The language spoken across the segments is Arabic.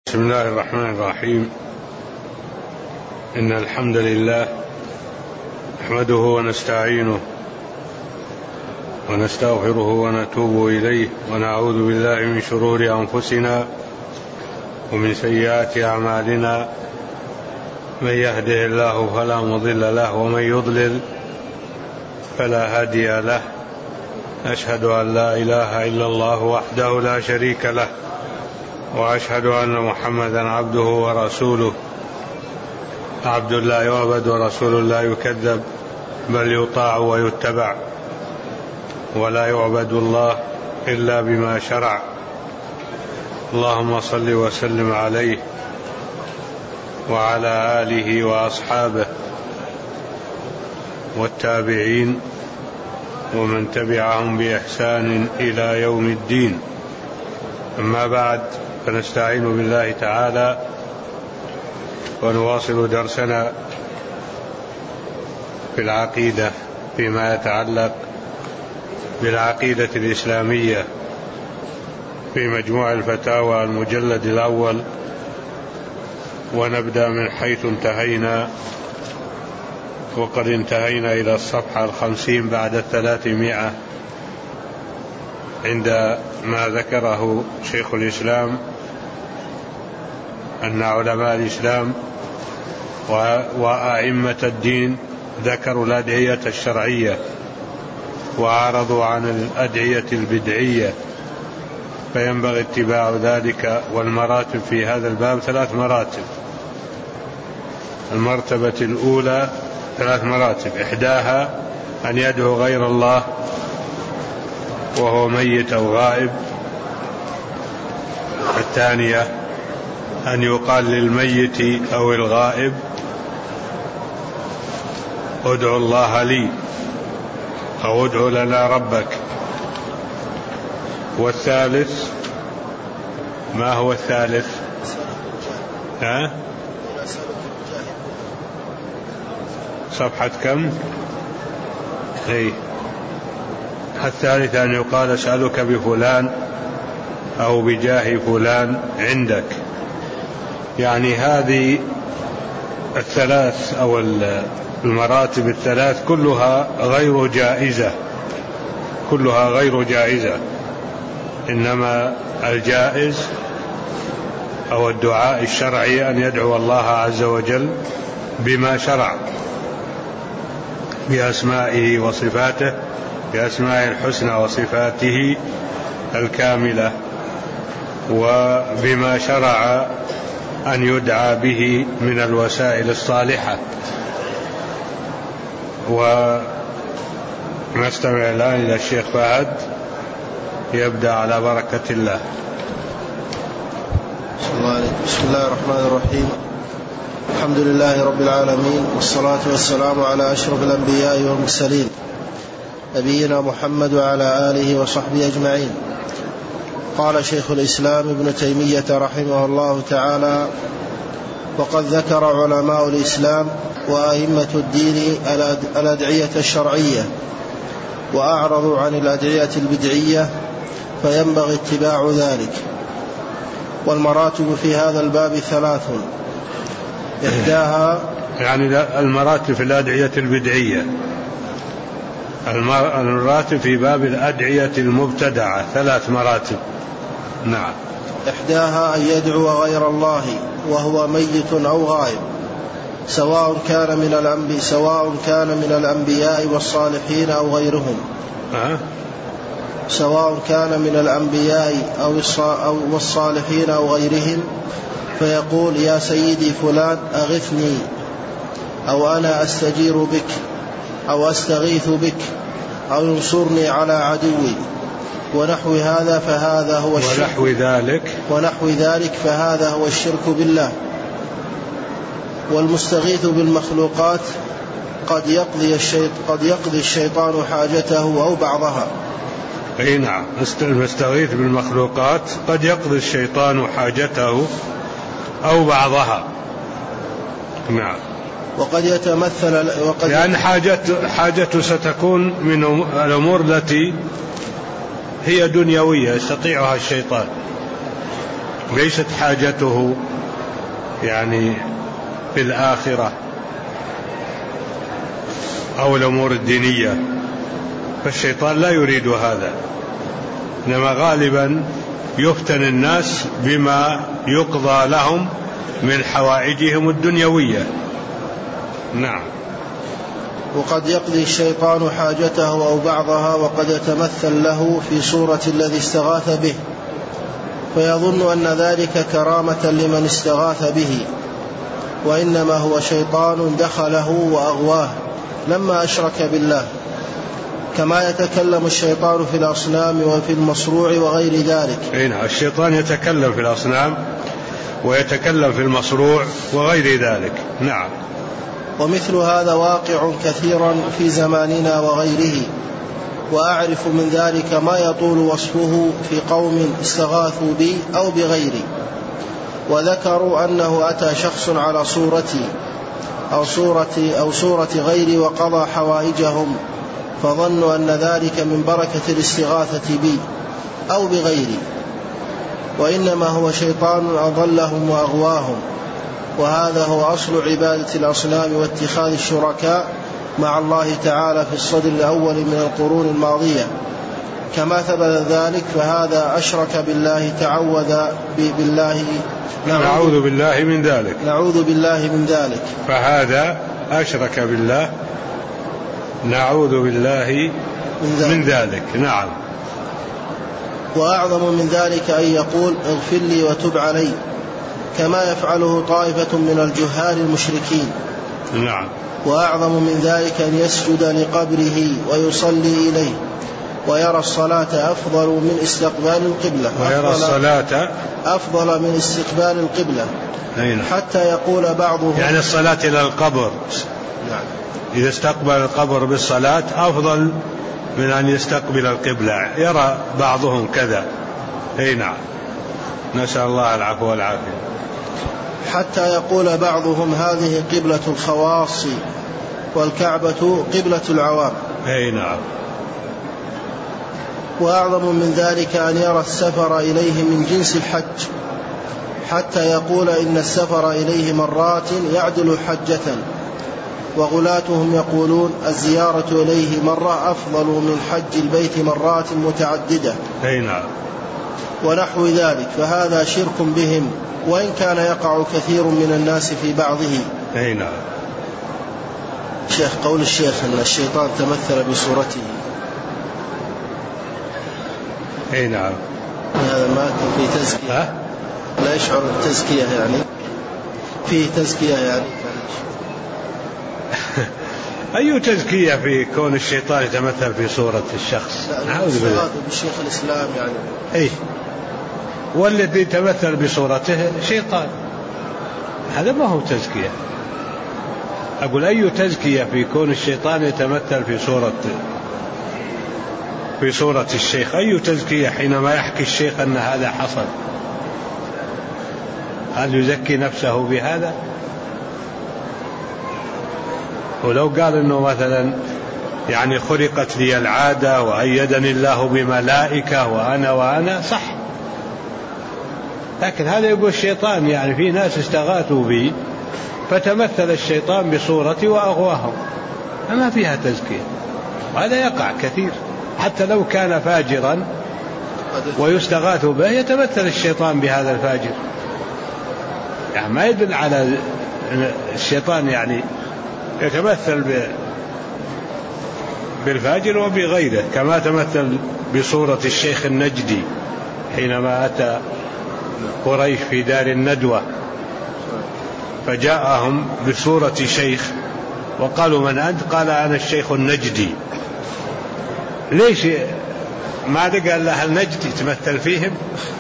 بسم الله الرحمن الرحيم. إن الحمد لله نحمده ونستعينه ونستغفره ونتوب إليه ونعوذ بالله من شرور أنفسنا ومن سيئات أعمالنا. من يهده الله فلا مضل له ومن يضلل فلا هادي له. أشهد أن لا إله إلا الله وحده لا شريك له، وأشهد أن محمدا عبده ورسوله، عبد لا يعبد ورسول لا يكذب، بل يطاع ويتبع، ولا يعبد الله إلا بما شرع. اللهم صل وسلم عليه وعلى آله وأصحابه والتابعين ومن تبعهم بإحسان إلى يوم الدين. أما بعد، فنستعين بالله تعالى ونواصل درسنا في العقيدة فيما يتعلق بالعقيدة الإسلامية في مجموع الفتاوى المجلد الأول، ونبدأ من حيث انتهينا، وقد انتهينا إلى الصفحة 50 بعد 300 عند ما ذكره شيخ الإسلام أن علماء الإسلام وأئمة الدين ذكروا الأدعية الشرعية وأعرضوا عن الأدعية البدعية، فينبغي اتباع ذلك. والمراتب في هذا الباب 3 مراتب. المرتبة الأولى 3 مراتب، إحداها أن يدعو غير الله وهو ميت أو غائب. الثانية أن يقال للميت أو الغائب ادعو الله لي أو ادعو لنا ربك. والثالث، ما هو الثالث؟ صفحة كم؟ الثالث أن يقال أسألك بفلان أو بجاه فلان عندك. يعني هذه الثلاث أو المراتب الثلاث كلها غير جائزة، كلها غير جائزة. إنما الجائز أو الدعاء الشرعي أن يدعو الله عز وجل بما شرع، بأسمائه وصفاته، بأسمائه الحسنى وصفاته الكاملة، وبما شرع أن يدعى به من الوسائل الصالحة. ونستمع الآن إلى الشيخ فهد يبدأ على بركة الله. بسم الله الرحمن الرحيم. الحمد لله رب العالمين، والصلاة والسلام على أشرف الأنبياء والمرسلين، نبينا محمد وعلى آله وصحبه أجمعين. قال شيخ الإسلام ابن تيمية رحمه الله تعالى: وقد ذكر علماء الإسلام وأئمة الدين الأدعية الشرعية، وأعرضوا عن الأدعية البدعية، فينبغي اتباع ذلك. والمراتب في هذا الباب 3، إحداها يعني المراتب في الأدعية البدعية، المراتب في باب الأدعية المبتدعة 3 مراتب. نعم. إحداها أن يدعو غير الله وهو ميت أو غائب، سواء كان من الأنبياء والصالحين أو غيرهم. سواء كان من الأنبياء أو والصالحين أو غيرهم، فيقول: يا سيدي فلان أغثني، أو أنا أستجير بك، أو أستغيث بك، أو ينصرني على عدوي، ونحو هذا فهذا هو الشرك، ونحو ذلك فهذا هو الشرك بالله. والمستغيث بالمخلوقات قد يقضي الشيطان حاجته أو بعضها. أي نعم، المستغيث بالمخلوقات قد يقضي الشيطان حاجته أو بعضها. نعم. وقد يتمثل لأن حاجته ستكون من الأمور التي هي دنيوية يستطيعها الشيطان، ليست حاجته يعني في الآخرة أو الأمور الدينية، فالشيطان لا يريد هذا، إنما غالبا يفتن الناس بما يقضى لهم من حوائجهم الدنيوية. نعم. وقد يقضي الشيطان حاجته أو بعضها، وقد يتمثل له في صورة الذي استغاث به، فيظن أن ذلك كرامة لمن استغاث به، وإنما هو شيطان دخله وأغواه لما أشرك بالله، كما يتكلم الشيطان في الأصنام وفي المصروع وغير ذلك. الشيطان يتكلم في الأصنام ويتكلم في المصروع وغير ذلك. نعم. ومثل هذا واقع كثيرا في زماننا وغيره، وأعرف من ذلك ما يطول وصفه في قوم استغاثوا بي أو بغيري، وذكروا أنه أتى شخص على صورتي أو صورة غيري وقضى حوائجهم، فظنوا أن ذلك من بركة الاستغاثة بي أو بغيري، وإنما هو شيطان أضلهم وأغواهم. وهذا هو أصل عبادة الأصنام واتخاذ الشركاء مع الله تعالى في الصدر الأول من القرون الماضية، كما ثبت ذلك، فهذا أشرك بالله، تعوذ بالله، نعوذ بالله من ذلك، نعوذ بالله من ذلك، فهذا أشرك بالله، نعوذ بالله من ذلك. نعم. وأعظم من ذلك أن يقول اغفر لي وتب علي، كما يفعله طائفة من الجهال المشركين. نعم. وأعظم من ذلك أن يسجد لقبره ويصلي إليه، ويرى الصلاة أفضل من استقبال القبلة، ويرى الصلاة أفضل من استقبال القبلة. حتى يقول بعضهم يعني الصلاة إلى القبر. نعم. إذا استقبل القبر بالصلاة أفضل من أن يستقبل القبلة، يرى بعضهم كذا. نعم. نسأل الله العفو والعافية. حتى يقول بعضهم هذه قبلة الخواص والكعبة قبلة العوام. نعم. وأعظم من ذلك أن يرى السفر إليه من جنس الحج، حتى يقول إن السفر إليه مرات يعدل حجة، وغلاتهم يقولون الزيارة إليه مرة أفضل من حج البيت مرات متعددة. نعم. ونحو ذلك، فهذا شرك بهم، وإن كان يقع كثير من الناس في بعضه. نعم. شيخ، قول الشيخ أن الشيطان تمثل بصورته، نعم، هذا ما في تزكية، لا يشعر التزكية يعني فيه تزكية يعني أي تزكية في كون الشيطان يتمثل في صورة الشخص؟ نعوذ بالله. بالشيخ الإسلام يعني والذي يتمثل بصورته شيطان، هذا ما هو تزكية. أقول أي تزكية في كون الشيطان يتمثل في صورة الشيخ؟ أي تزكية حينما يحكي الشيخ أن هذا حصل؟ هل يزكي نفسه بهذا؟ ولو قال إنه مثلا يعني خلقت لي العادة وأيدني الله بملائكة وأنا صح، لكن هذا يقول الشيطان، يعني في ناس استغاثوا بي فتمثل الشيطان بصورتي وأغواهم، ما فيها تزكية. وهذا يقع كثير، حتى لو كان فاجرا ويستغاث به يتمثل الشيطان بهذا الفاجر، يعني ما يدل على الشيطان يعني يتمثل بالفاجر وبغيره، كما تمثل بصورة الشيخ النجدي حينما أتى قريش في دار الندوة، فجاءهم بصورة شيخ وقالوا من أنت؟ قال أنا الشيخ النجدي. ليش ما قال له النجد يتمثل فيهم؟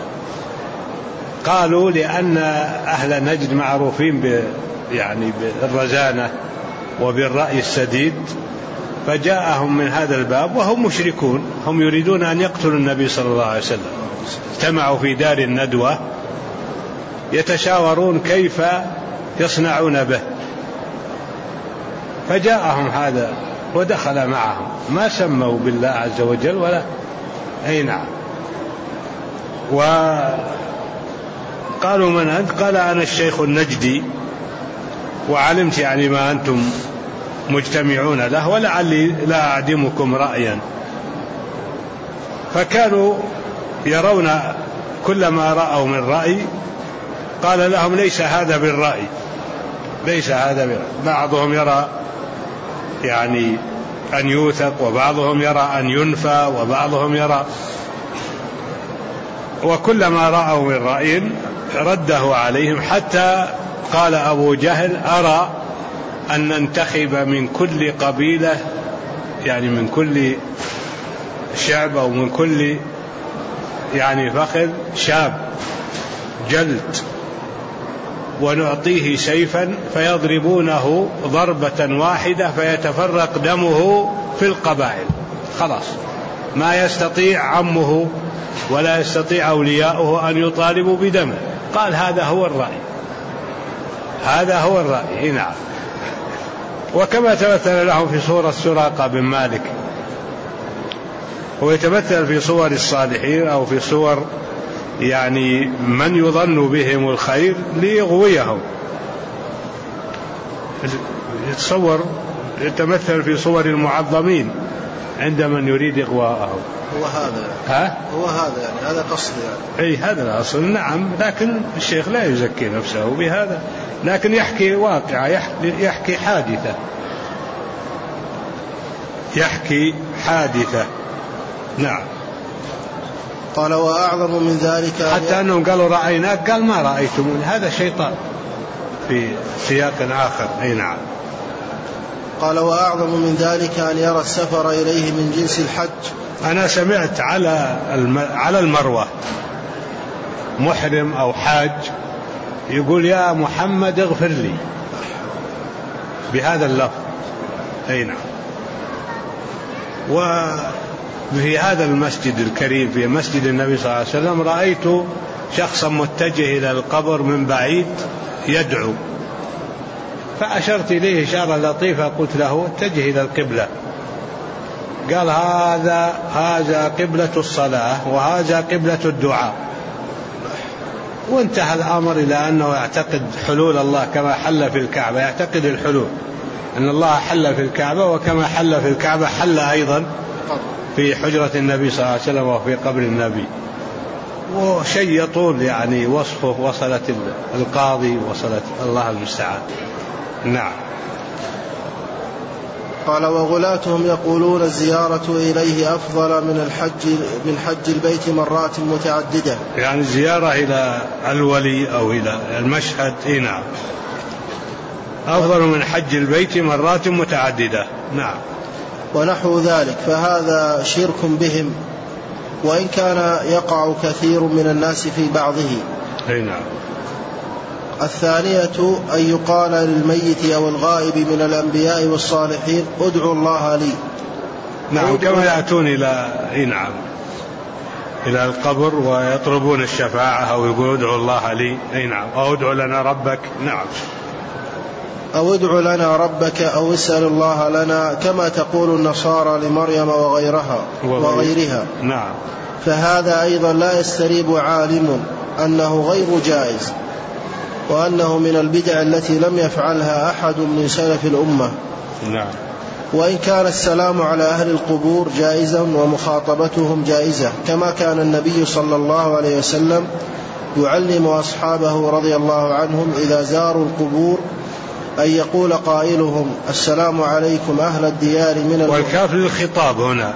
قالوا لأن أهل نجد معروفين يعني بالرزانة وبالرأي السديد، فجاءهم من هذا الباب وهم مشركون، هم يريدون أن يقتلوا النبي صلى الله عليه وسلم، اجتمعوا في دار الندوة يتشاورون كيف يصنعون به، فجاءهم هذا ودخل معهم، ما سموا بالله عز وجل ولا نعم. قالوا من أنت؟ قال أنا الشيخ النجدي، وعلمت يعني ما أنتم مجتمعون له، ولعلي لا أعدمكم رأيا. فكانوا يرون كل ما رأوا من رأي قال لهم ليس هذا بالرأي، ليس هذا بالرأي. بعضهم يرى يعني أن يوثق، وبعضهم يرى أن ينفى، وبعضهم يرى، وكل ما رأوا من رأي رده عليهم، حتى قال أبو جهل أرى أن ننتخب من كل قبيلة، يعني من كل شعب أو من كل يعني فخذ شاب جلد، ونعطيه سيفا فيضربونه ضربة واحدة فيتفرق دمه في القبائل، خلاص ما يستطيع عمه ولا يستطيع أولياؤه أن يطالبوا بدمه. قال هذا هو الرأي، هذا هو الرأي. نعم. وكما تمثل لهم في صورة سراقة بن مالك، ويتمثل في صور الصالحين أو في صور يعني من يظن بهم الخير ليغويهم. يتمثل في صور المعظمين عند من يريد إغواءهم. هو هذا هو هذا يعني هذا قصد يعني. أي هذا الأصل. نعم. لكن الشيخ لا يزكي نفسه بهذا، لكن يحكي واقعة، يحكي حادثة، يحكي حادثة. نعم. قال وأعظم من ذلك حتى أنهم قالوا رأيناك، قال ما رأيتموني، هذا شيطان في سياق آخر. أي نعم. قال وأعظم من ذلك أن يرى السفر إليه من جنس الحج. أنا سمعت على المروة محرم أو حاج يقول يا محمد اغفر لي بهذا اللفظ. أي نعم. وفي هذا المسجد الكريم في مسجد النبي صلى الله عليه وسلم رأيت شخصا متجه إلى القبر من بعيد يدعو، فأشرت إليه إشارة لطيفة، قلت له اتجه إلى القبلة. قال هذا قبلة الصلاة وهذا قبلة الدعاء. وانتهى الأمر إلى أنه يعتقد حلول الله كما حل في الكعبة، يعتقد الحلول أن الله حل في الكعبة، وكما حل في الكعبة حل أيضا في حجرة النبي صلى الله عليه وسلم وفي قبر النبي. وشيء يطول يعني وصفه، وصلت القاضي، وصلت الله المستعان. نعم. قال وغلاتهم يقولون الزيارة إليه أفضل من حج البيت مرات متعددة، يعني الزيارة إلى الولي أو إلى المشهد. نعم. أفضل من حج البيت مرات متعددة. نعم. ونحو ذلك، فهذا شرك بهم، وإن كان يقع كثير من الناس في بعضه. نعم. الثانية أن يقال للميت أو الغائب من الأنبياء والصالحين ادعوا الله لي. نعم. كما يأتون إلى القبر ويطلبون الشفاعة أو يقول ادعوا الله لي. نعم. أو ادعوا لنا ربك. نعم. أو ادعوا لنا ربك أو اسأل الله لنا، كما تقول النصارى لمريم وغيرها. نعم. فهذا أيضا لا يستريب عالم أنه غير جائز، وأنه من البدع التي لم يفعلها أحد من سلف الأمة. نعم. وإن كان السلام على أهل القبور جائزا ومخاطبتهم جائزة، كما كان النبي صلى الله عليه وسلم يعلم أصحابه رضي الله عنهم إذا زاروا القبور أن يقول قائلهم السلام عليكم أهل الديار من والكاف للخطاب هنا،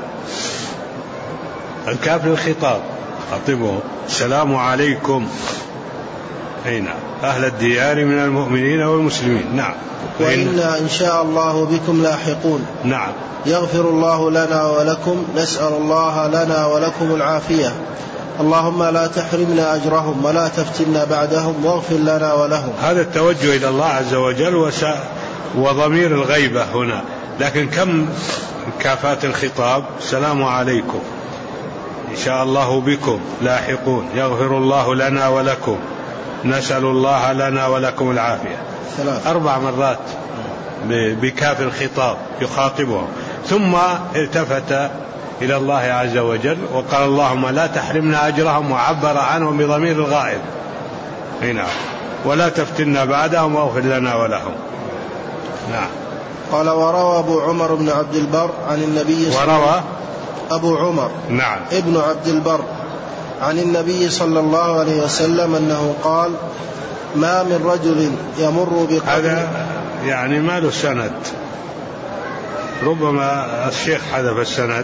الكاف للخطاب، خطبه السلام عليكم نعم أهل الديار من المؤمنين والمسلمين. نعم. وإنا إن شاء الله بكم لاحقون. نعم. يغفر الله لنا ولكم، نسأل الله لنا ولكم العافية، اللهم لا تحرمنا أجرهم ولا تفتنا بعدهم، واغفر لنا ولهم. هذا التوجه إلى الله عز وجل وضمير الغيبة هنا. لكن كم كافات الخطاب؟ السلام عليكم، إن شاء الله بكم لاحقون، يغفر الله لنا ولكم، نسأل الله لنا ولكم العافية. 4 مرات بكاف الخطاب يخاطبهم، ثم التفت إلى الله عز وجل وقال اللهم لا تحرمنا أجرهم، وعبر عنهم بضمير الغائب. نعم. ولا تفتنا بعدهم واغفر لنا ولهم. نعم. قال وروى أبو عمر بن عبد البر عن النبي وروى أبو عمر نعم ابن عبد البر عن النبي صلى الله عليه وسلم أنه قال ما من رجل يمر بقبر. هذا يعني ما له سند، ربما الشيخ حذف السند.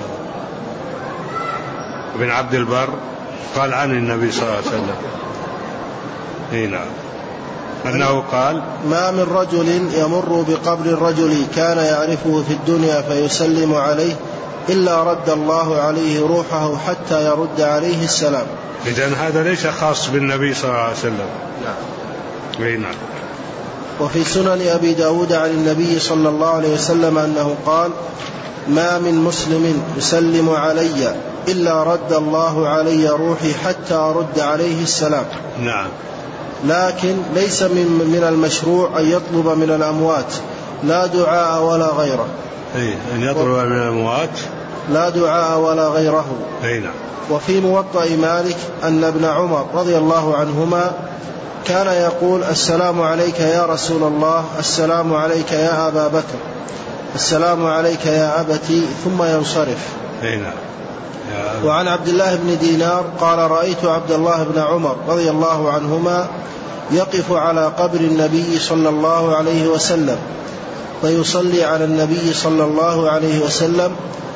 ابن عبد البر قال عن النبي صلى الله عليه وسلم هنا أنه قال ما من رجل يمر بقبر الرجل كان يعرفه في الدنيا فيسلم عليه إلا رد الله عليه روحه حتى يرد عليه السلام. إذن هذا ليس خاص بالنبي صلى الله عليه وسلم. نعم. وفي سنن أبي داود عن النبي صلى الله عليه وسلم أنه قال ما من مسلم يسلم علي إلا رد الله علي روحي حتى أرد عليه السلام. نعم. لكن ليس من المشروع أن يطلب من الأموات لا دعاء ولا غيره. أن يطلب من الأموات لا دعاء ولا غيره. نعم. وفي موطأ مالك أن ابن عمر رضي الله عنهما كان يقول السلام عليك يا رسول الله، السلام عليك يا أبا بكر، السلام عليك يا أبتي، ثم ينصرف. وعن عبد الله بن دينار قال رأيت عبد الله بن عمر رضي الله عنهما يقف على قبر النبي صلى الله عليه وسلم فيصلي على النبي صلى الله عليه وسلم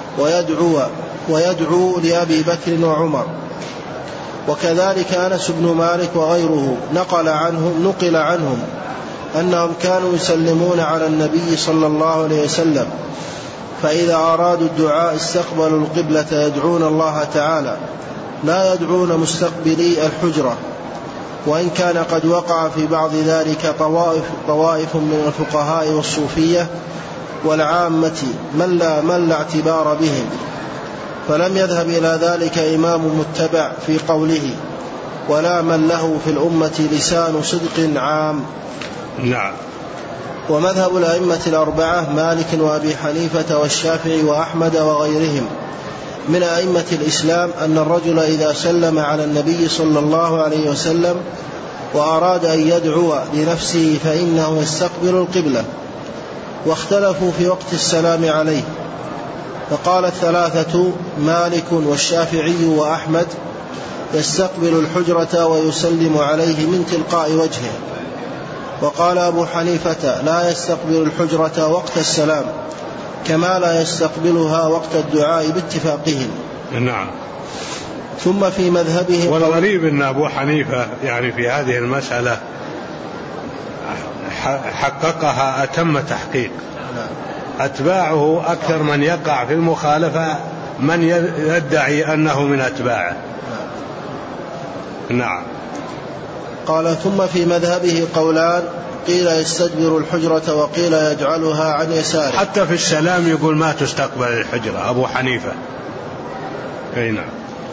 ويدعو لأبي بكر وعمر. وكذلك أنس بن مالك وغيره نقل عنهم أنهم كانوا يسلمون على النبي صلى الله عليه وسلم، فإذا أرادوا الدعاء استقبلوا القبلة يدعون الله تعالى، لا يدعون مستقبلي الحجرة. وإن كان قد وقع في بعض ذلك طوائف من الفقهاء والصوفية والعامة من لا اعتبار بهم، فلم يذهب إلى ذلك إمام متبع في قوله، ولا من له في الأمة لسان صدق عام. نعم. ومذهب الأئمة الأربعة مالك وأبي حنيفة والشافعي وأحمد وغيرهم من أئمة الإسلام أن الرجل إذا سلم على النبي صلى الله عليه وسلم وأراد أن يدعو لنفسه فإنه يستقبل القبلة. واختلفوا في وقت السلام عليه، فقال الثلاثة مالك والشافعي وأحمد يستقبل الحجرة ويسلم عليه من تلقاء وجهه. وقال أبو حنيفة لا يستقبل الحجرة وقت السلام كما لا يستقبلها وقت الدعاء باتفاقهم. نعم. ثم في مذهبه والغريب أن أبو حنيفة يعني في هذه المسألة حققها أتم تحقيق. أتباعه أكثر من يقع في المخالفة من يدعي أنه من أتباعه. نعم. قال ثم في مذهبه قولان، قيل يستدبر الحجرة وقيل يجعلها عن يساره. حتى في السلام يقول ما تستقبل الحجرة أبو حنيفة. نعم.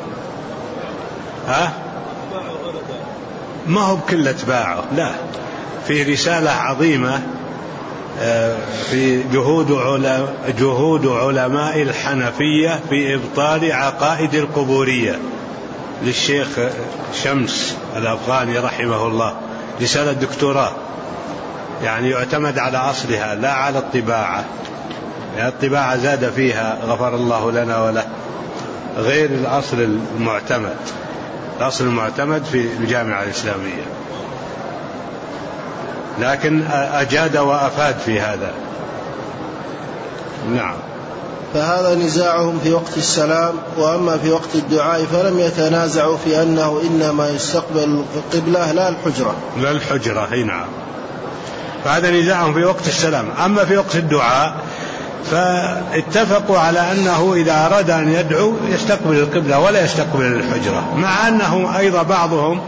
ما هو بكل أتباعه، لا، في رسالة عظيمة في جهود علماء الحنفية في إبطال عقائد القبورية للشيخ شمس الأفغاني رحمه الله، رسالة دكتوراه، يعني يعتمد على أصلها لا على الطباعة، يعني الطباعة زاد فيها غفر الله لنا وله، غير الأصل المعتمد. الأصل المعتمد في الجامعة الإسلامية، لكن أجاد وأفاد في هذا. نعم. فهذا نزاعهم في وقت السلام. وأما في وقت الدعاء فلم يتنازعوا في أنه إنما يستقبل القبلة لا الحجرة. لا الحجرة. نعم. فهذا نزاعهم في وقت السلام. أما في وقت الدعاء فاتفقوا على أنه إذا أراد أن يدعو يستقبل القبلة ولا يستقبل الحجرة، مع أنه أيضا بعضهم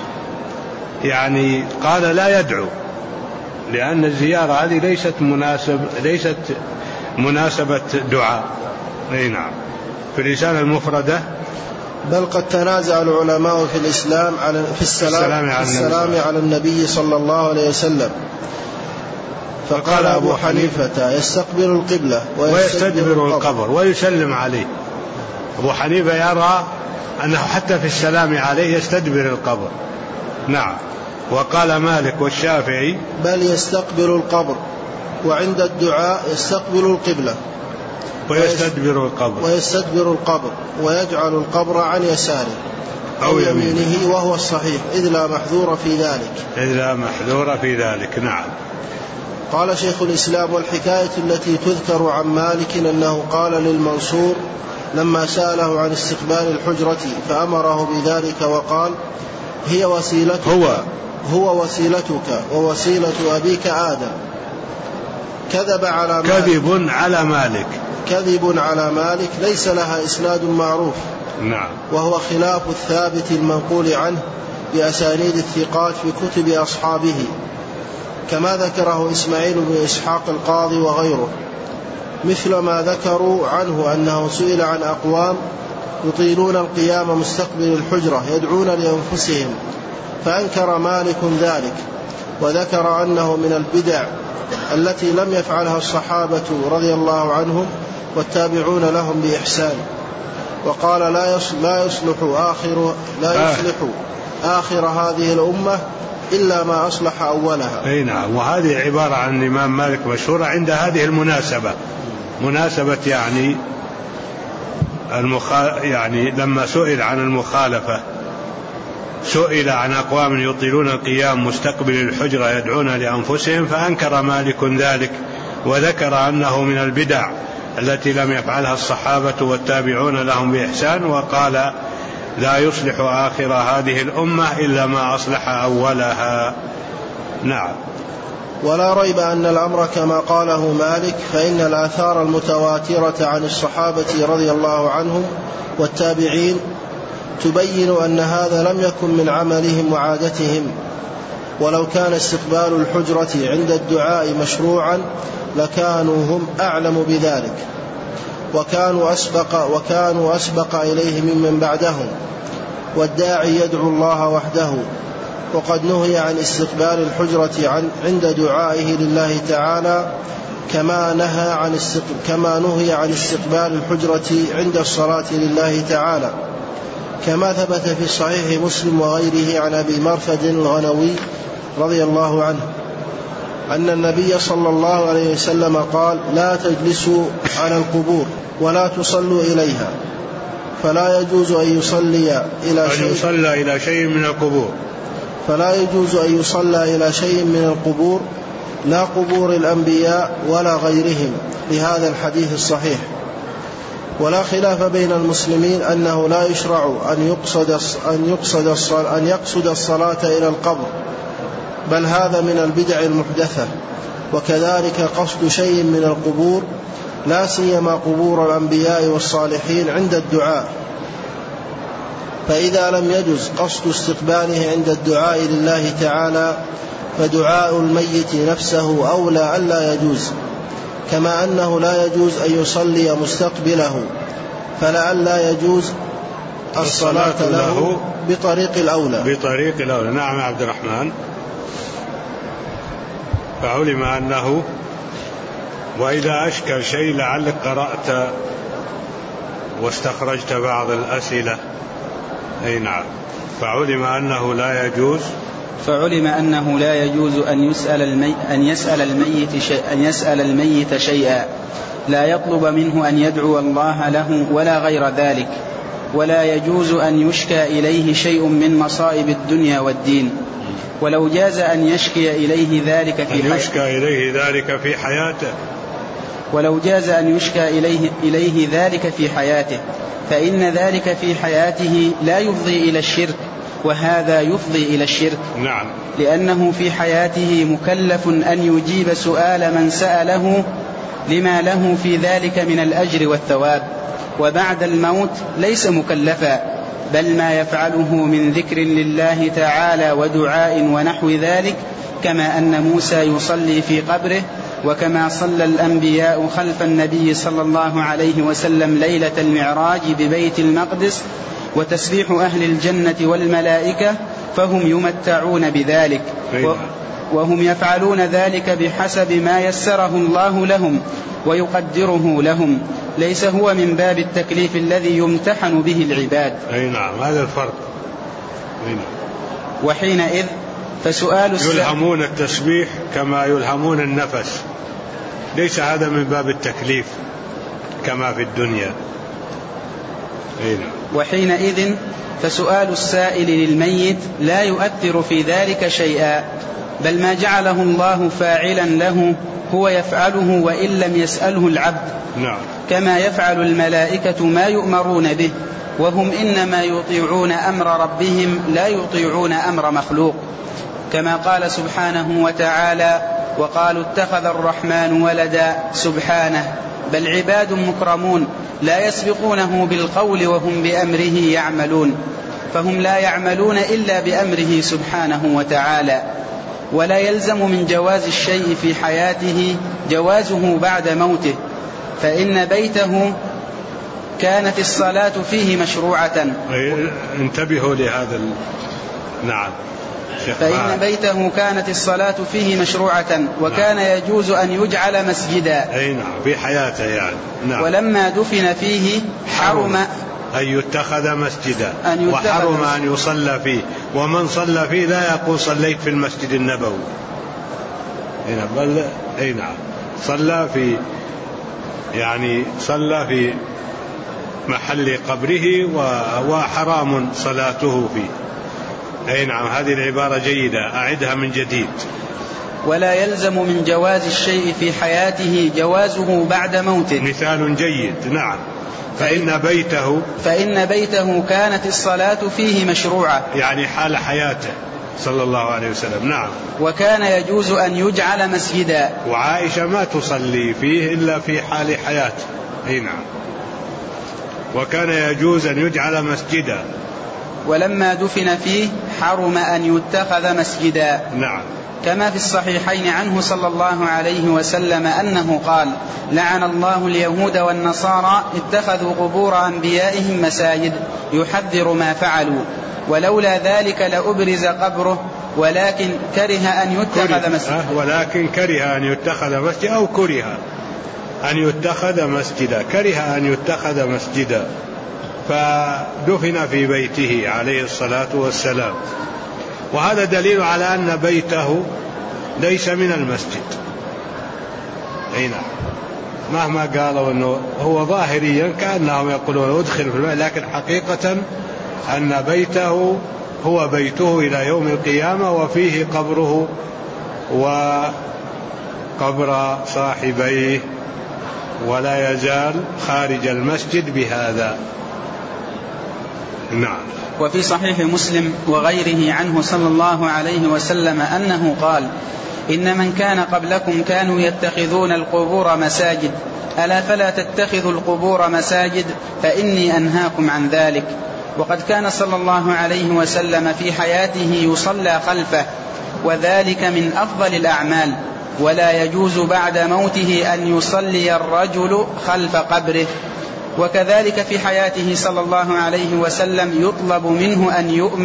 يعني قال لا يدعو، لأن الزيارة هذه ليست مناسبة دعاء. نعم. في الرسالة المفردة بل قد تنازع العلماء في الإسلام في السلام على النبي صلى الله عليه وسلم، فقال أبو حنيفة يستقبل القبلة ويستدبر القبر ويسلم عليه. أبو حنيفة يرى أنه حتى في السلام عليه يستدبر القبر نعم. وقال مالك والشافعي بل يستقبل القبر، وعند الدعاء يستقبل القبلة ويستدبر القبر ويجعل القبر عن يساره أو يمينه، وهو الصحيح إذ لا محذور في ذلك. نعم. قال شيخ الإسلام: والحكاية التي تذكر عن مالك أنه قال للمنصور لما سأله عن استقبال الحجرة فأمره بذلك وقال: هو وسيلتك ووسيلة أبيك آدم، كذب على مالك ليس لها إسناد معروف. نعم. وهو خلاف الثابت المنقول عنه بأسانيد الثقات في كتب أصحابه، كما ذكره إسماعيل بن إسحاق القاضي وغيره، مثل ما ذكروا عنه أنه سئل عن أقوام يطيلون القيام مستقبل الحجرة يدعون لأنفسهم، فأنكر مالك ذلك، وذكر أنه من البدع التي لم يفعلها الصحابة رضي الله عنهم والتابعون لهم بإحسان. وقال: لا يصلح آخر هذه الأمة إلا ما أصلح أولها. أي نعم. وهذه عبارة عن الإمام مالك مشهورة عند هذه المناسبة، مناسبة يعني لما سئل عن المخالفة، سئل عن أقوام يطيلون القيام مستقبل الحجرة يدعون لأنفسهم، فأنكر مالك ذلك وذكر أنه من البدع التي لم يفعلها الصحابة والتابعون لهم بإحسان، وقال: لا يصلح آخر هذه الأمة إلا ما أصلح أولها. نعم. ولا ريب أن الأمر كما قاله مالك، فإن الآثار المتواترة عن الصحابة رضي الله عنهم والتابعين تبين أن هذا لم يكن من عملهم وعادتهم، ولو كان استقبال الحجرة عند الدعاء مشروعا لكانوا هم أعلم بذلك، وكانوا أسبق إليه ممن بعدهم، والداعي يدعو الله وحده. وقد نهي عن استقبال الحجرة عند دعائه لله تعالى، كما نهي عن استقبال الحجرة عند الصلاة لله تعالى، كما ثبت في صحيح مسلم وغيره عن أبي مرثد الغنوي رضي الله عنه أن النبي صلى الله عليه وسلم قال: لا تجلسوا على القبور ولا تصلوا إليها، فلا يجوز أن يصلى إلى شيء من القبور، لا قبور الأنبياء ولا غيرهم، لهذا الحديث الصحيح. ولا خلاف بين المسلمين أنه لا يشرع أن يقصد الصلاة إلى القبر، بل هذا من البدع المحدثة. وكذلك قصد شيء من القبور، لا سيما قبور الأنبياء والصالحين عند الدعاء، فإذا لم يجز قصد استقباله عند الدعاء لله تعالى فدعاء الميت نفسه أولى ألا يجوز، كما أنه لا يجوز أن يصلي مستقبله، فلئلا يجوز الصلاة له بطريق الأولى. نعم عبد الرحمن. فعلم أنه، وإذا أشكل شيء لعلك قرأت واستخرجت بعض الأسئلة. أي نعم. فعلم أنه لا يجوز أن يسأل الميت شيئا لا يطلب منه أن يدعو الله له ولا غير ذلك، ولا يجوز أن يشكى إليه شيء من مصائب الدنيا والدين، ولو جاز أن يشكي إليه ذلك في حياته فإن ذلك في حياته لا يفضي إلى الشرك، وهذا يفضي إلى الشرك. نعم. لأنه في حياته مكلف أن يجيب سؤال من سأله لما له في ذلك من الأجر والثواب، وبعد الموت ليس مكلفا، بل ما يفعله من ذكر لله تعالى ودعاء ونحو ذلك، كما أن موسى يصلي في قبره، وكما صلى الأنبياء خلف النبي صلى الله عليه وسلم ليلة المعراج ببيت المقدس، وتسبيح أهل الجنة والملائكة، فهم يمتعون بذلك، وهم يفعلون ذلك بحسب ما يسره الله لهم ويقدره لهم، ليس هو من باب التكليف الذي يمتحن به العباد. أي نعم، هذا الفرق. وحينئذ فسؤال يلهمون التسبيح كما يلهمون النفس، ليس هذا من باب التكليف كما في الدنيا. وحينئذ فسؤال السائل للميت لا يؤثر في ذلك شيئا، بل ما جعله الله فاعلا له هو يفعله وإن لم يسأله العبد. نعم. كما يفعل الملائكة ما يؤمرون به، وهم إنما يطيعون أمر ربهم لا يطيعون أمر مخلوق، كما قال سبحانه وتعالى: وقالوا اتخذ الرحمن ولدا، سبحانه، بل عباد مكرمون لا يسبقونه بالقول وهم بأمره يعملون، فهم لا يعملون إلا بأمره سبحانه وتعالى. ولا يلزم من جواز الشيء في حياته جوازه بعد موته، فإن بيته كانت الصلاة فيه مشروعة. انتبهوا لهذا. نعم. فإن بيته كانت الصلاة فيه مشروعة، وكان يجوز أن يجعل مسجدا. أي نعم، في حياته يعني. نعم. ولما دفن فيه حرم أن يتخذ مسجدا، وحرم أن يصلى فيه، ومن صلى فيه لا يقول صليت في المسجد النبوي. بل أي نعم، صلى في محل قبره وحرام صلاته فيه. أي نعم، هذه العبارة جيدة، أعدها من جديد. ولا يلزم من جواز الشيء في حياته جوازه بعد موته. مثال جيد. نعم. فإن بيته كانت الصلاة فيه مشروعة، يعني حال حياته صلى الله عليه وسلم. نعم. وكان يجوز أن يجعل مسجدا، وعائشة ما تصلي فيه إلا في حال حياته. أي نعم. وكان يجوز أن يجعل مسجدا. ولما دفن فيه حرم أن يتخذ مسجدا. نعم. كما في الصحيحين عنه صلى الله عليه وسلم أنه قال: لعن الله اليهود والنصارى اتخذوا قبور أنبيائهم مساجد، يحذر ما فعلوا، ولولا ذلك لأبرز قبره، ولكن كره أن يتخذ مسجدا. ولكن كره أن يتخذ مسجدا، أو كره أن يتخذ مسجدا، كره أن يتخذ مسجدا، فدفن في بيته عليه الصلاة والسلام. وهذا دليل على أن بيته ليس من المسجد. أي نعم. مهما قالوا أنه هو ظاهريا كأنهم يقولون ادخل في البيت، لكن حقيقة أن بيته هو بيته إلى يوم القيامة، وفيه قبره وقبر صاحبيه، ولا يزال خارج المسجد بهذا. نعم. وفي صحيح مسلم وغيره عنه صلى الله عليه وسلم أنه قال: إن من كان قبلكم كانوا يتخذون القبور مساجد، ألا فلا تتخذوا القبور مساجد، فإني أنهاكم عن ذلك. وقد كان صلى الله عليه وسلم في حياته يصلى خلفه، وذلك من أفضل الأعمال، ولا يجوز بعد موته أن يصلي الرجل خلف قبره. وكذلك في حياته صلى الله عليه وسلم يطلب منه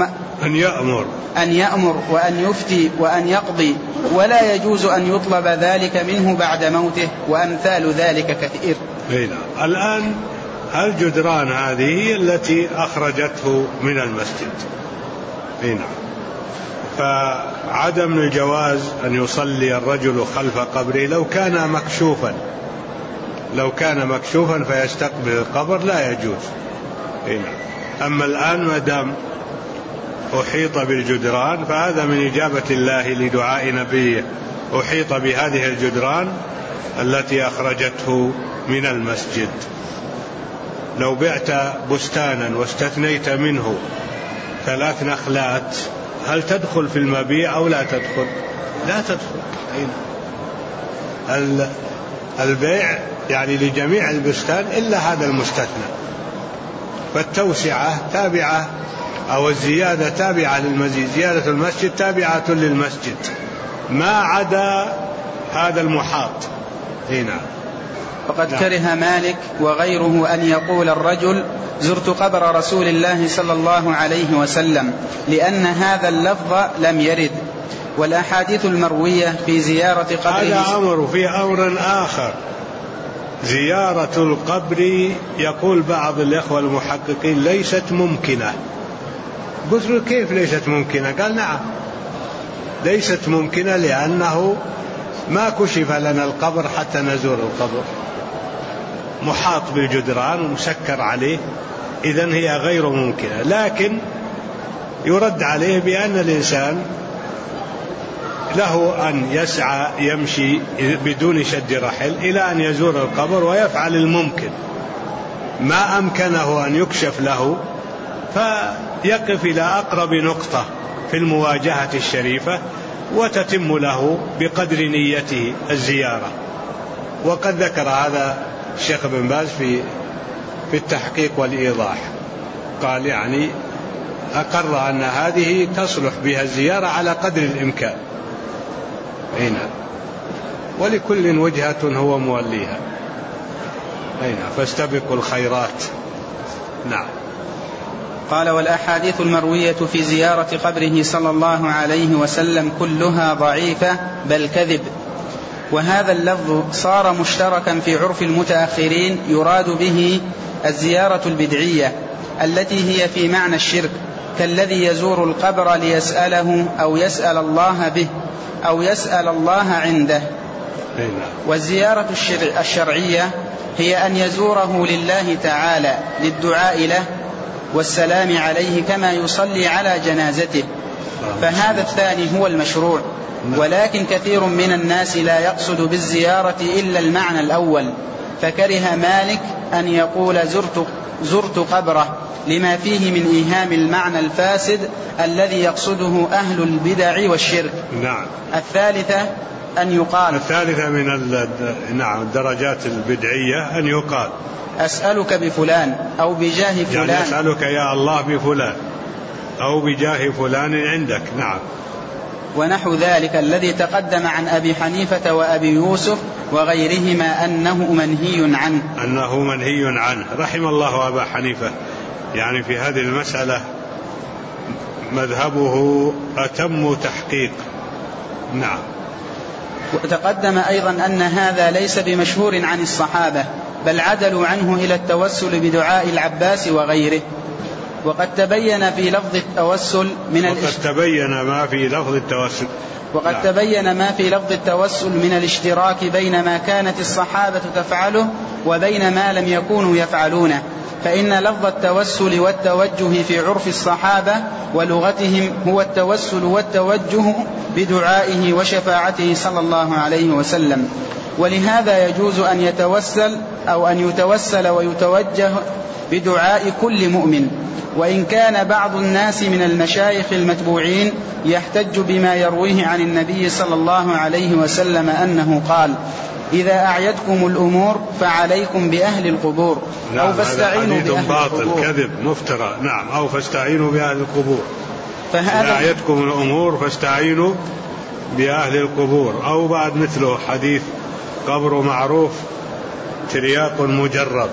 أن يأمر وأن يفتي وأن يقضي، ولا يجوز أن يطلب ذلك منه بعد موته، وأمثال ذلك كثير. الآن الجدران هذه هي التي أخرجته من المسجد. فعدم الجواز أن يصلي الرجل خلف قبره لو كان مكشوفا فيستقبل القبر لا يجوز. أما الآن ما دام أحيط بالجدران فهذا من إجابة الله لدعاء نبيه، أحيط بهذه الجدران التي أخرجته من المسجد. لو بعت بستانا واستثنيت منه 3 نخلات، هل تدخل في المبيع أو لا تدخل؟ لا تدخل. البيع يعني لجميع البستان إلا هذا المستثنى، فالتوسعة تابعة أو الزيادة تابعة للمزيد، زيادة المسجد تابعة للمسجد ما عدا هذا المحاط. هنا فقد كره مالك وغيره أن يقول الرجل: زرت قبر رسول الله صلى الله عليه وسلم، لأن هذا اللفظ لم يرد، والأحاديث المروية في زيارة قبره. هذا أمر في أمر آخر، زيارة القبر يقول بعض الإخوة المحققين ليست ممكنة، قلت له كيف ليست ممكنة؟ قال نعم ليست ممكنة لأنه ما كشف لنا القبر حتى نزور القبر، محاط بالجدران ومسكر عليه، إذن هي غير ممكنة. لكن يرد عليه بأن الإنسان له أن يسعى يمشي بدون شد رحل إلى أن يزور القبر ويفعل الممكن، ما أمكنه أن يكشف له فيقف إلى أقرب نقطة في المواجهة الشريفة وتتم له بقدر نيته الزيارة. وقد ذكر هذا الشيخ بن باز في التحقيق والإيضاح، قال يعني أقر أن هذه تصلح بها الزيارة على قدر الإمكان. هنا ولكل وجهة هو موليها، هنا فاستبقوا الخيرات. نعم. قال: والأحاديث المروية في زيارة قبره صلى الله عليه وسلم كلها ضعيفة بل كذب. وهذا اللفظ صار مشتركا في عرف المتأخرين يراد به الزيارة البدعية التي هي في معنى الشرك، كالذي يزور القبر ليسأله أو يسأل الله به أو يسأل الله عنده. والزيارة الشرعية هي أن يزوره لله تعالى للدعاء له والسلام عليه كما يصلي على جنازته، فهذا الثاني هو المشروع. ولكن كثير من الناس لا يقصد بالزيارة إلا المعنى الأول، فكره مالك أن يقول زرت قبره لما فيه من إيهام المعنى الفاسد الذي يقصده أهل البدع والشرك. نعم. الثالثة أن يقال، الثالثة من الدرجات البدعية أن يقال أسألك بفلان أو بجاه فلان، يعني أسألك يا الله بفلان أو بجاه فلان عندك. نعم. ونحو ذلك الذي تقدم عن أبي حنيفة وأبي يوسف وغيرهما أنه منهي عنه. رحم الله أبا حنيفة، يعني في هذه المسألة مذهبه أتم تحقيق. نعم. وتقدم أيضا أن هذا ليس بمشهور عن الصحابة، بل عدلوا عنه إلى التوسل بدعاء العباس وغيره. وقد تبين في لفظ التوسل ما في لفظ التوسل من الاشتراك بين ما كانت الصحابة تفعله وبين ما لم يكونوا يفعلونه. فإن لفظ التوسل والتوجه في عرف الصحابة ولغتهم هو التوسل والتوجه بدعائه وشفاعته صلى الله عليه وسلم. ولهذا يجوز أن يتوسل أو أن يتوسل ويتوجه بدعاء كل مؤمن، وإن كان بعض الناس من المشايخ المتبوعين يحتج بما يرويه عن النبي صلى الله عليه وسلم أنه قال: إذا أعيتكم الأمور فعليكم بأهل القبور. نعم. أو فاستعينوا بأهل باطل القبور. كذب مفترى. نعم. أو فاستعينوا بأهل القبور. إذا أعيتكم الأمور فاستعينوا بأهل القبور. أو بعد مثله حديث قبر معروف ترياق مجرب.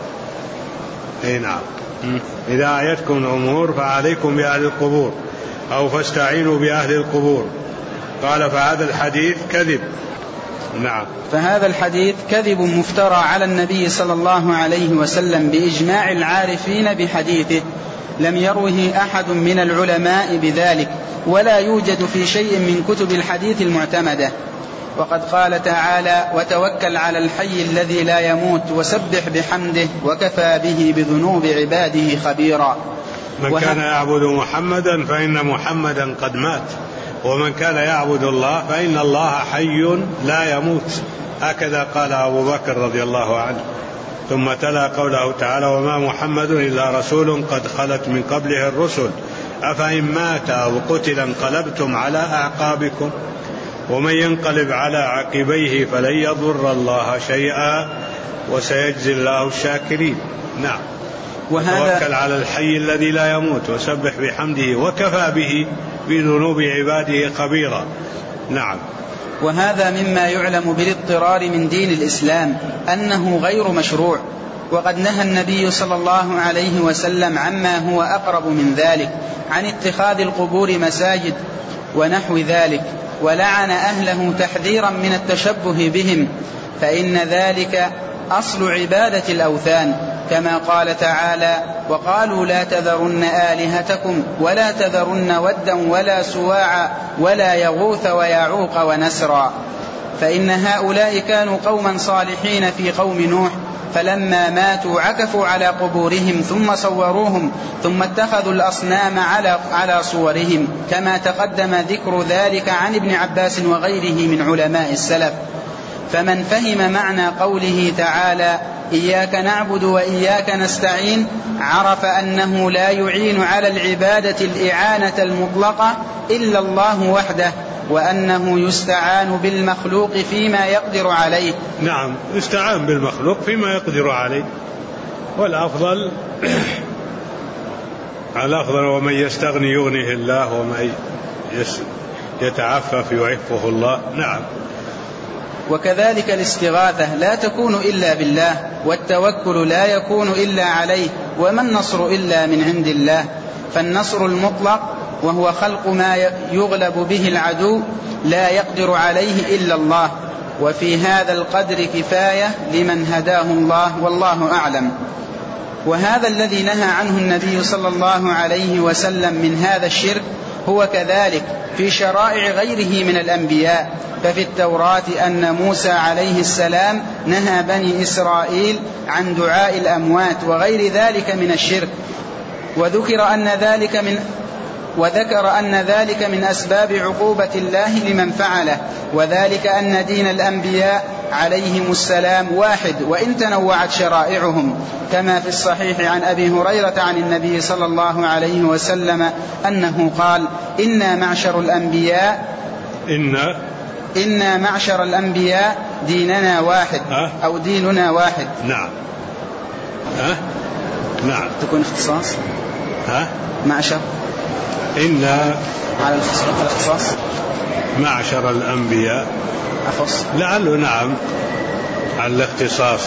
نعم. إذا أعيتكم الأمور فعليكم بأهل القبور أو فاستعينوا بأهل القبور. قال فهذا الحديث كذب. نعم. فهذا الحديث كذب مفترى على النبي صلى الله عليه وسلم بإجماع العارفين بحديثه، لم يروه أحد من العلماء بذلك، ولا يوجد في شيء من كتب الحديث المعتمدة. وقد قال تعالى: وتوكل على الحي الذي لا يموت وسبح بحمده وكفى به بذنوب عباده خبيرا. من كان يعبد محمدا فإن محمدا قد مات، ومن كان يعبد الله فإن الله حي لا يموت. هكذا قال أبو بكر رضي الله عنه. ثم تلا قوله تعالى: وما محمد إلا رسول قد خلت من قبله الرسل أفإن مات أو قتل انقلبتم على أعقابكم ومن ينقلب على عقبيه فلن يضر الله شيئا وسيجزي الله الشاكرين. نعم. وتوكل على الحي الذي لا يموت وسبح بحمده وكفى به بذنوب عباده خبيرا. نعم. وهذا مما يعلم بالاضطرار من دين الإسلام أنه غير مشروع، وقد نهى النبي صلى الله عليه وسلم عما هو أقرب من ذلك، عن اتخاذ القبور مساجد ونحو ذلك، ولعن أهله تحذيرا من التشبه بهم، فإن ذلك أصل عبادة الأوثان، كما قال تعالى: وقالوا لا تذرن آلهتكم ولا تذرن ودا ولا سواعا ولا يغوث ويعوق ونسرا. فإن هؤلاء كانوا قوما صالحين في قوم نوح، فلما ماتوا عكفوا على قبورهم ثم صوروهم ثم اتخذوا الأصنام على صورهم، كما تقدم ذكر ذلك عن ابن عباس وغيره من علماء السلف. فمن فهم معنى قوله تعالى: إياك نعبد وإياك نستعين، عرف أنه لا يعين على العبادة الإعانة المطلقة إلا الله وحده، وأنه يستعان بالمخلوق فيما يقدر عليه. نعم، يستعان بالمخلوق فيما يقدر عليه، والأفضل الأفضل ومن يستغني يغنيه الله ومن يتعفف يعفه الله. نعم. وكذلك الاستغاثة لا تكون إلا بالله، والتوكل لا يكون إلا عليه، وما النصر إلا من عند الله. فالنصر المطلق وهو خلق ما يغلب به العدو لا يقدر عليه إلا الله، وفي هذا القدر كفاية لمن هداه الله، والله أعلم. وهذا الذي نهى عنه النبي صلى الله عليه وسلم من هذا الشرك هو كذلك في شرائع غيره من الأنبياء. ففي التوراة أن موسى عليه السلام نهى بني إسرائيل عن دعاء الأموات وغير ذلك من الشرك، وذكر أن ذلك من أسباب عقوبة الله لمن فعله، وذلك أن دين الأنبياء عليهم السلام واحد وإن تنوعت شرائعهم، كما في الصحيح عن أبي هريرة عن النبي صلى الله عليه وسلم أنه قال: إنا معشر الأنبياء ديننا واحد أو ديننا واحد. نعم. نعم. تكون اختصاص معشر إن على الاختصاص معشر الأنبياء أخص لعله. نعم، على الاختصاص.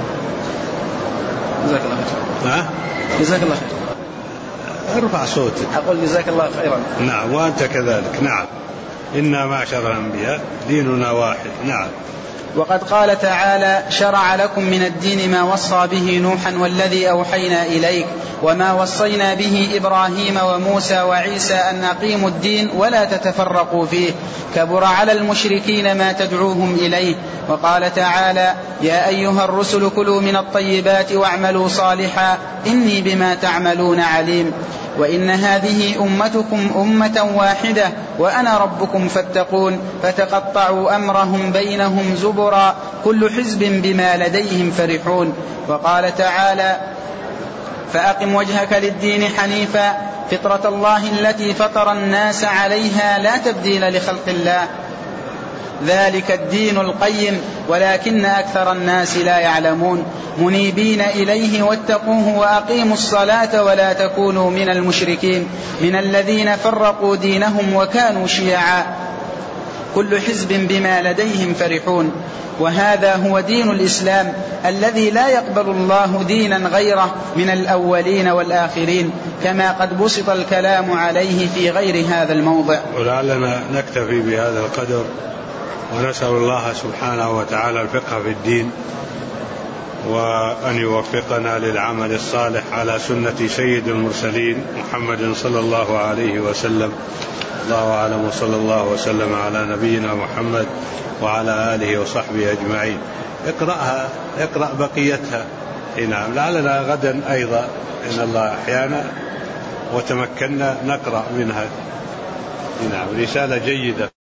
جزاك الله خير. جزاك الله خير. ارفع صوتك. أقول جزاك الله خيرا. نعم، وأنت كذلك. نعم. إنا معشر الأنبياء ديننا واحد. نعم. وقد قال تعالى: شرع لكم من الدين ما وصى به نوحا والذي أوحينا إليك وما وصينا به إبراهيم وموسى وعيسى أن أقيموا الدين ولا تتفرقوا فيه، كبر على المشركين ما تدعوهم إليه. وقال تعالى: يا أيها الرسل كلوا من الطيبات واعملوا صالحا إني بما تعملون عليم. وإن هذه أمتكم أمة واحدة وأنا ربكم فاتقون، فتقطعوا أمرهم بينهم زبرا كل حزب بما لديهم فرحون. وقال تعالى: فأقم وجهك للدين حنيفا فطرة الله التي فطر الناس عليها لا تبديل لخلق الله ذلك الدين القيم ولكن أكثر الناس لا يعلمون، منيبين إليه واتقوه وأقيموا الصلاة ولا تكونوا من المشركين من الذين فرقوا دينهم وكانوا شيعا كل حزب بما لديهم فرحون. وهذا هو دين الإسلام الذي لا يقبل الله دينا غيره من الأولين والآخرين، كما قد بسط الكلام عليه في غير هذا الموضع. ولعلنا نكتفي بهذا القدر، ونسأل الله سبحانه وتعالى الفقه في الدين، وأن يوفقنا للعمل الصالح على سنة سيد المرسلين محمد صلى الله عليه وسلم. الله أعلم، وصلى الله وسلم على نبينا محمد وعلى آله وصحبه أجمعين. اقرأ بقيتها. نعم، لعلنا غدا أيضا إن الله أحيانا وتمكنا نقرأ منها. نعم، رسالة جيدة.